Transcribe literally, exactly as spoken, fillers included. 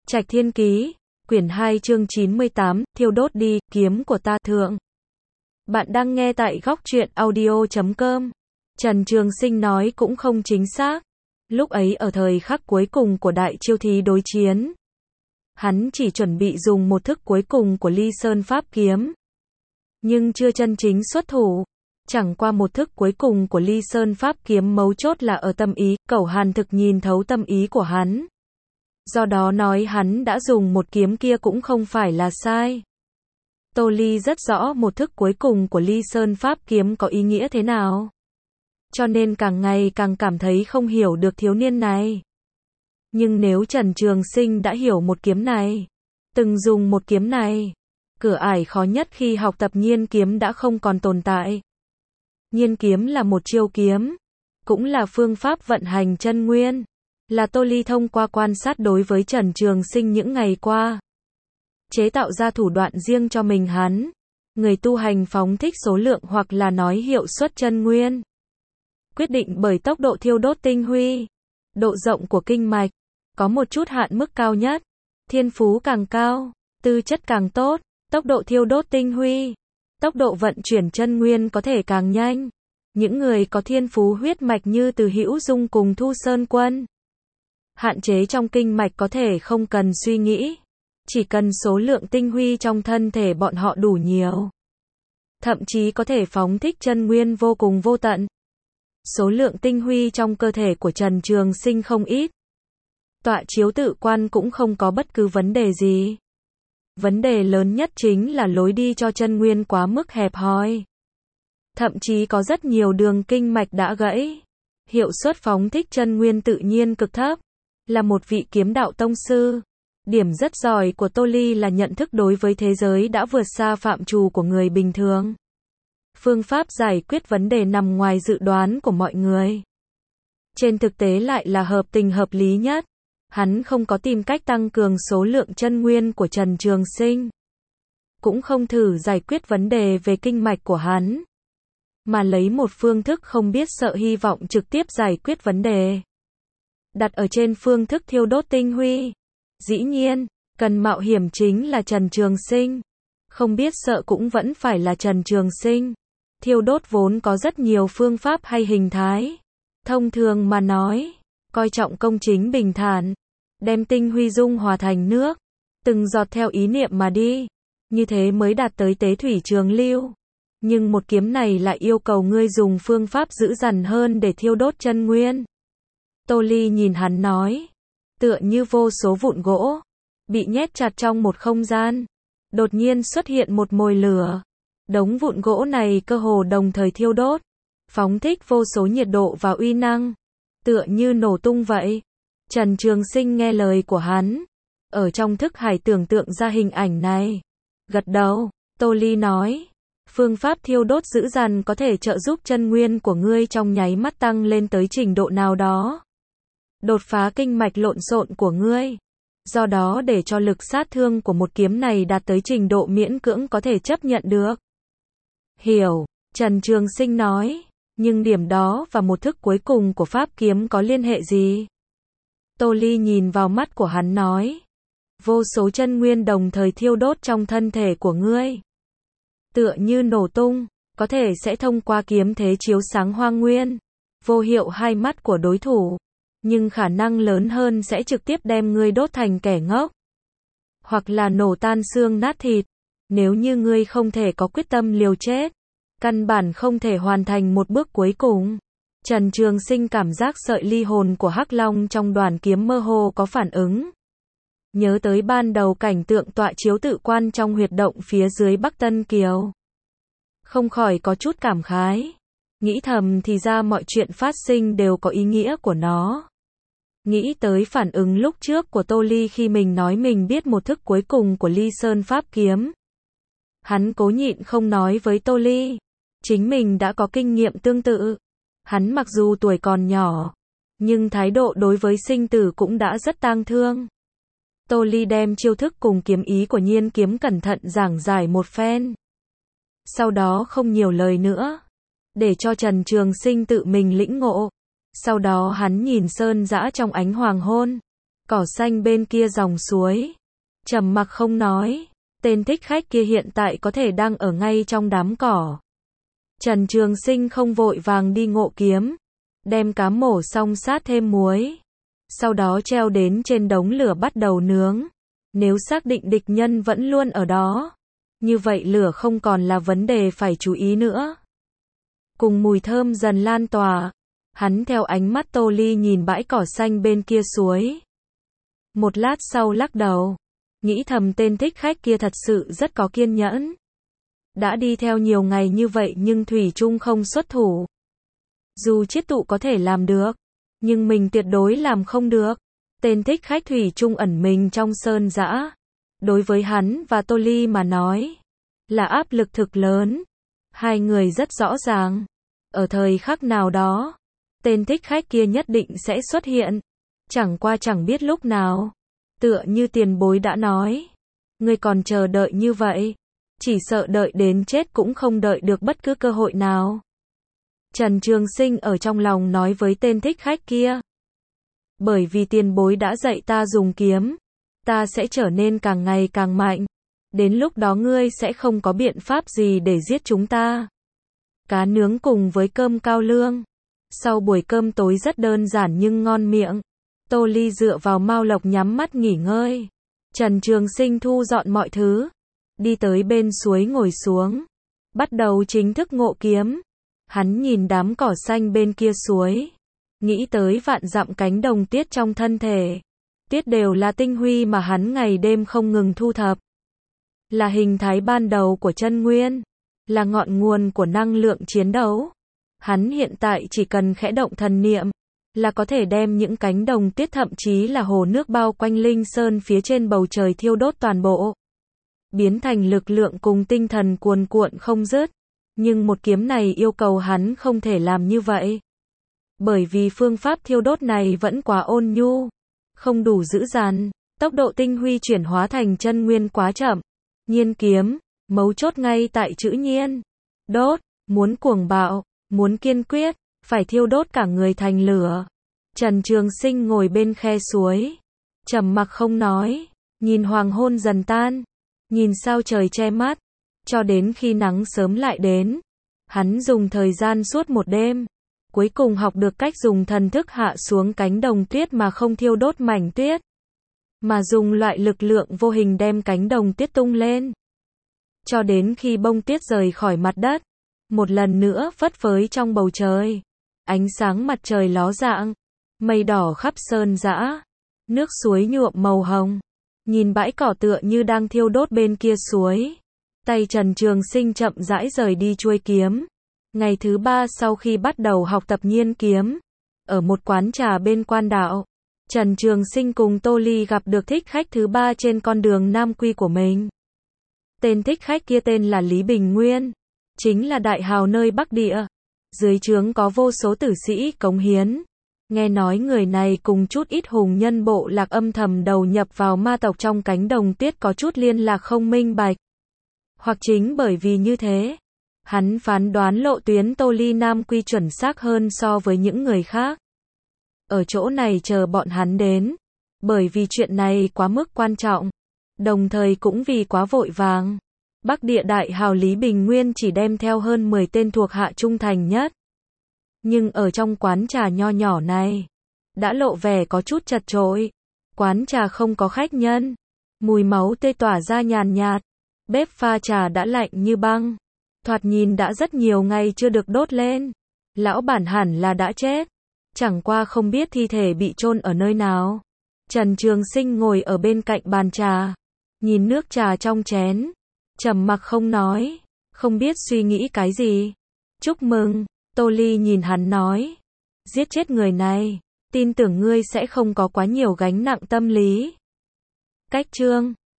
Trạch Thiên Ký, quyển hai chương chín mươi tám, thiêu đốt đi, kiếm của ta thượng. Bạn đang nghe tại góc truyện audio chấm com. Trần Trường Sinh nói cũng không chính xác. Lúc ấy ở thời khắc cuối cùng của đại chiêu thí đối chiến, hắn chỉ chuẩn bị dùng một thức cuối cùng của Ly Sơn Pháp Kiếm, nhưng chưa chân chính xuất thủ. Chẳng qua một thức cuối cùng của Ly Sơn Pháp Kiếm mấu chốt là ở tâm ý, Cẩu Hàn thực nhìn thấu tâm ý của hắn. Do đó nói hắn đã dùng một kiếm kia cũng không phải là sai. Tô Ly rất rõ một thức cuối cùng của Ly Sơn Pháp Kiếm có ý nghĩa thế nào. Cho nên càng ngày càng cảm thấy không hiểu được thiếu niên này. Nhưng nếu Trần Trường Sinh đã hiểu một kiếm này, từng dùng một kiếm này, cửa ải khó nhất khi học tập nhiên kiếm đã không còn tồn tại. Nhiên kiếm là một chiêu kiếm, cũng là phương pháp vận hành chân nguyên, là Tô Ly thông qua quan sát đối với Trần Trường Sinh những ngày qua, chế tạo ra thủ đoạn riêng cho mình hắn. Người tu hành phóng thích số lượng hoặc là nói hiệu suất chân nguyên, quyết định bởi tốc độ thiêu đốt tinh huy, độ rộng của kinh mạch, có một chút hạn mức cao nhất. Thiên phú càng cao, tư chất càng tốt, tốc độ thiêu đốt tinh huy, tốc độ vận chuyển chân nguyên có thể càng nhanh. Những người có thiên phú huyết mạch như Từ Hữu Dung cùng Thu Sơn Quân, hạn chế trong kinh mạch có thể không cần suy nghĩ, chỉ cần số lượng tinh huy trong thân thể bọn họ đủ nhiều, thậm chí có thể phóng thích chân nguyên vô cùng vô tận. Số lượng tinh huy trong cơ thể của Trần Trường Sinh không ít. Tọa chiếu tự quan cũng không có bất cứ vấn đề gì. Vấn đề lớn nhất chính là lối đi cho chân nguyên quá mức hẹp hòi. Thậm chí có rất nhiều đường kinh mạch đã gãy. Hiệu suất phóng thích chân nguyên tự nhiên cực thấp. Là một vị kiếm đạo tông sư, điểm rất giỏi của Tô Ly là nhận thức đối với thế giới đã vượt xa phạm trù của người bình thường. Phương pháp giải quyết vấn đề nằm ngoài dự đoán của mọi người. Trên thực tế lại là hợp tình hợp lý nhất. Hắn không có tìm cách tăng cường số lượng chân nguyên của Trần Trường Sinh, cũng không thử giải quyết vấn đề về kinh mạch của hắn, mà lấy một phương thức không biết sợ hy vọng trực tiếp giải quyết vấn đề. Đặt ở trên phương thức thiêu đốt tinh huy, dĩ nhiên, cần mạo hiểm chính là Trần Trường Sinh. Không biết sợ cũng vẫn phải là Trần Trường Sinh. Thiêu đốt vốn có rất nhiều phương pháp hay hình thái. Thông thường mà nói, coi trọng công chính bình thản, đem tinh huy dung hòa thành nước, từng giọt theo ý niệm mà đi, như thế mới đạt tới tế thủy trường lưu. Nhưng một kiếm này lại yêu cầu ngươi dùng phương pháp dữ dằn hơn để thiêu đốt chân nguyên. Tô Ly nhìn hắn nói, tựa như vô số vụn gỗ bị nhét chặt trong một không gian, đột nhiên xuất hiện một mồi lửa. Đống vụn gỗ này cơ hồ đồng thời thiêu đốt, phóng thích vô số nhiệt độ và uy năng, tựa như nổ tung vậy. Trần Trường Sinh nghe lời của hắn, ở trong thức hải tưởng tượng ra hình ảnh này, gật đầu. Tô Ly nói, phương pháp thiêu đốt dữ dằn có thể trợ giúp chân nguyên của ngươi trong nháy mắt tăng lên tới trình độ nào đó, đột phá kinh mạch lộn xộn của ngươi. Do đó để cho lực sát thương của một kiếm này đạt tới trình độ miễn cưỡng có thể chấp nhận được. Hiểu, Trần Trường Sinh nói, nhưng điểm đó và một thức cuối cùng của pháp kiếm có liên hệ gì? Tô Ly nhìn vào mắt của hắn nói, vô số chân nguyên đồng thời thiêu đốt trong thân thể của ngươi, tựa như nổ tung, có thể sẽ thông qua kiếm thế chiếu sáng hoang nguyên, vô hiệu hai mắt của đối thủ, nhưng khả năng lớn hơn sẽ trực tiếp đem ngươi đốt thành kẻ ngốc, hoặc là nổ tan xương nát thịt. Nếu như ngươi không thể có quyết tâm liều chết, căn bản không thể hoàn thành một bước cuối cùng. Trần Trường Sinh cảm giác sợi ly hồn của Hắc Long trong đoàn kiếm mơ hồ có phản ứng. Nhớ tới ban đầu cảnh tượng tọa chiếu tự quan trong huyệt động phía dưới Bắc Tân Kiều, không khỏi có chút cảm khái. Nghĩ thầm thì ra mọi chuyện phát sinh đều có ý nghĩa của nó. Nghĩ tới phản ứng lúc trước của Tô Ly khi mình nói mình biết một thức cuối cùng của Ly Sơn Pháp Kiếm. Hắn cố nhịn không nói với Tô Ly, chính mình đã có kinh nghiệm tương tự. Hắn mặc dù tuổi còn nhỏ, nhưng thái độ đối với sinh tử cũng đã rất tang thương. Tô Ly đem chiêu thức cùng kiếm ý của nhiên kiếm cẩn thận giảng giải một phen. Sau đó không nhiều lời nữa, để cho Trần Trường Sinh tự mình lĩnh ngộ. Sau đó hắn nhìn sơn dã trong ánh hoàng hôn, Cỏ xanh bên kia dòng suối. Trầm mặc không nói. Tên thích khách kia hiện tại có thể đang ở ngay trong đám cỏ. Trần Trường Sinh không vội vàng đi ngộ kiếm. Đem cá mổ xong sát thêm muối. Sau đó treo đến trên đống lửa bắt đầu nướng. Nếu xác định địch nhân vẫn luôn ở đó, như vậy lửa không còn là vấn đề phải chú ý nữa. Cùng mùi thơm dần lan tỏa, hắn theo ánh mắt Tô Ly nhìn bãi cỏ xanh bên kia suối. Một lát sau lắc đầu, nghĩ thầm tên thích khách kia thật sự rất có kiên nhẫn. Đã đi theo nhiều ngày như vậy nhưng thủy chung không xuất thủ. Dù chiết tụ có thể làm được, nhưng mình tuyệt đối làm không được. Tên thích khách thủy chung ẩn mình trong sơn dã. Đối với hắn và Tô Ly mà nói, là áp lực thực lớn. Hai người rất rõ ràng. Ở thời khắc nào đó, tên thích khách kia nhất định sẽ xuất hiện. Chẳng qua chẳng biết lúc nào. Tựa như tiền bối đã nói. Ngươi còn chờ đợi như vậy. Chỉ sợ đợi đến chết cũng không đợi được bất cứ cơ hội nào. Trần Trường Sinh ở trong lòng nói với tên thích khách kia. Bởi vì tiền bối đã dạy ta dùng kiếm, ta sẽ trở nên càng ngày càng mạnh. Đến lúc đó ngươi sẽ không có biện pháp gì để giết chúng ta. Cá nướng cùng với cơm cao lương. Sau buổi cơm tối rất đơn giản nhưng ngon miệng, Tô Ly dựa vào mao lộc nhắm mắt nghỉ ngơi. Trần Trường Sinh thu dọn mọi thứ, đi tới bên suối ngồi xuống, bắt đầu chính thức ngộ kiếm. Hắn nhìn đám cỏ xanh bên kia suối, nghĩ tới vạn dặm cánh đồng tuyết trong thân thể. Tuyết đều là tinh huy mà hắn ngày đêm không ngừng thu thập. Là hình thái ban đầu của chân nguyên, là ngọn nguồn của năng lượng chiến đấu. Hắn hiện tại chỉ cần khẽ động thần niệm, là có thể đem những cánh đồng tuyết thậm chí là hồ nước bao quanh Linh Sơn phía trên bầu trời thiêu đốt toàn bộ. Biến thành lực lượng cùng tinh thần cuồn cuộn không dứt. Nhưng một kiếm này yêu cầu hắn không thể làm như vậy. Bởi vì phương pháp thiêu đốt này vẫn quá ôn nhu, không đủ dữ dằn, tốc độ tinh huy chuyển hóa thành chân nguyên quá chậm. Nhiên kiếm, mấu chốt ngay tại chữ nhiên. Đốt, muốn cuồng bạo, muốn kiên quyết, phải thiêu đốt cả người thành lửa. Trần Trường Sinh ngồi bên khe suối, trầm mặc không nói, nhìn hoàng hôn dần tan, nhìn sao trời che mắt, cho đến khi nắng sớm lại đến. Hắn dùng thời gian suốt một đêm, cuối cùng học được cách dùng thần thức hạ xuống cánh đồng tuyết mà không thiêu đốt mảnh tuyết, mà dùng loại lực lượng vô hình đem cánh đồng tuyết tung lên. Cho đến khi bông tuyết rời khỏi mặt đất, một lần nữa phất phới trong bầu trời. Ánh sáng mặt trời ló dạng, mây đỏ khắp sơn dã, nước suối nhuộm màu hồng. Nhìn bãi cỏ tựa như đang thiêu đốt bên kia suối. Tay Trần Trường Sinh chậm rãi rời đi chuôi kiếm. Ngày thứ ba sau khi bắt đầu học tập nhiên kiếm, ở một quán trà bên quan đạo, Trần Trường Sinh cùng Tô Ly gặp được thích khách thứ ba trên con đường Nam Quy của mình. Tên thích khách kia tên là Lý Bình Nguyên, chính là đại hào nơi Bắc Địa. Dưới trướng có vô số tử sĩ cống hiến. Nghe nói người này cùng chút ít hùng nhân bộ lạc âm thầm đầu nhập vào ma tộc trong cánh đồng tuyết có chút liên lạc không minh bạch. Hoặc chính bởi vì như thế, hắn phán đoán lộ tuyến Tô Ly Nam Quy chuẩn xác hơn so với những người khác. Ở chỗ này chờ bọn hắn đến, bởi vì chuyện này quá mức quan trọng, đồng thời cũng vì quá vội vàng. Bắc Địa đại hào Lý Bình Nguyên chỉ đem theo hơn mười tên thuộc hạ trung thành nhất. Nhưng ở trong quán trà nho nhỏ này, đã lộ vẻ có chút chật chội. Quán trà không có khách nhân, mùi máu tươi tỏa ra nhàn nhạt, bếp pha trà đã lạnh như băng, thoạt nhìn đã rất nhiều ngày chưa được đốt lên. Lão bản hẳn là đã chết, chẳng qua không biết thi thể bị chôn ở nơi nào. Trần Trường Sinh ngồi ở bên cạnh bàn trà, nhìn nước trà trong chén, trầm mặc không nói, không biết suy nghĩ cái gì. Chúc mừng, Tô Ly nhìn hắn nói, giết chết người này, tin tưởng ngươi sẽ không có quá nhiều gánh nặng tâm lý. Cách chương